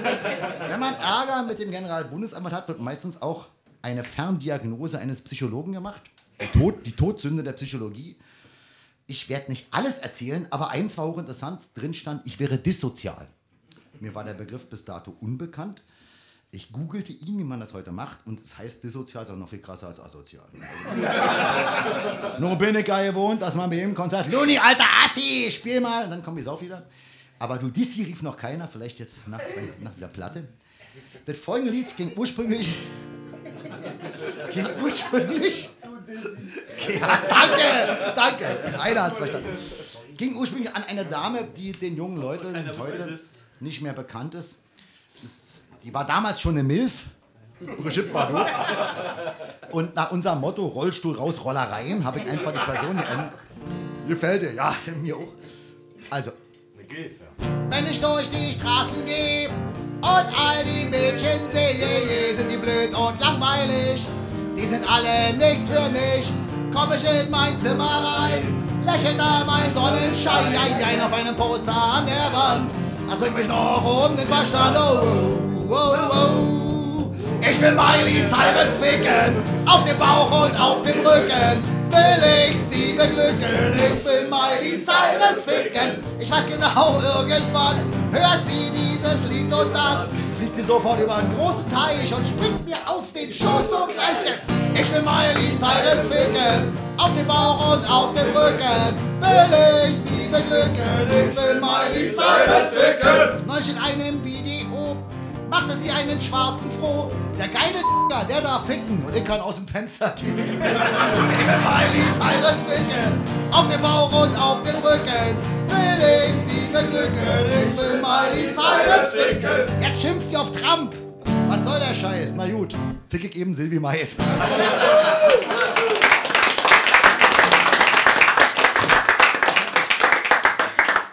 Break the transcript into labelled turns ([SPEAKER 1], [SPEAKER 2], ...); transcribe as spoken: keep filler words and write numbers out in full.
[SPEAKER 1] Wenn man Ärger mit dem Generalbundesanwalt hat, wird meistens auch eine Ferndiagnose eines Psychologen gemacht. Die, Tod, die Todsünde der Psychologie. Ich werde nicht alles erzählen, aber eins war hochinteressant. Drin stand, ich wäre dissozial. Mir war der Begriff bis dato unbekannt. Ich googelte ihn, wie man das heute macht, und es heißt dissozial, ist auch noch viel krasser als asozial. Nur bin ich ja gewohnt, dass man bei jedem Konzert, Luni, alter Assi, spiel mal, und dann kommt die Sau wieder. Aber du, Dissi rief noch keiner, vielleicht jetzt nach, nach dieser Platte. Das folgende Lied ging ursprünglich... ging ursprünglich... Ja, danke, danke, einer hat es verstanden. Ging ursprünglich an eine Dame, die den jungen Leuten heute nicht mehr bekannt ist. Die war damals schon eine Milf. Bestimmt war du. Und nach unserem Motto Rollstuhl raus, Rollereien, habe ich einfach die Person, die gefällt dir, ja, mir auch. Also, wenn ich durch die Straßen gehe und all die Mädchen sehe, sind die blöd und langweilig. Die sind alle nichts für mich. Komm ich in mein Zimmer rein, lächelt da mein Sonnenschein auf einem Poster an der Wand. Das bringt mich noch um den Verstand. Oh, oh, oh. Ich will Miley Cyrus ficken, auf dem Bauch und auf dem Rücken. Will ich sie beglücken, ich will Miley Cyrus ficken. Ich weiß genau, irgendwann hört sie dieses Lied und dann fliegt sie sofort über einen großen Teich und springt mir auf den Schoß so gleich. Ich will Miley Cyrus ficken, auf dem Bauch und auf dem Rücken. Will ich sie beglücken, ich will Miley Cyrus ficken. Neulich in einem Video machte sie einen Schwarzen froh. Der geile D***er, der darf ficken und ich kann aus dem Fenster gehen. Ich will Miley Cyrus ficken, auf dem Bauch und auf dem Rücken. Will ich sie beglücken, ich will Miley Cyrus ficken. Jetzt schimpft sie auf Trump. Was soll der Scheiß? Na gut, fick ich eben Sylvie Mais.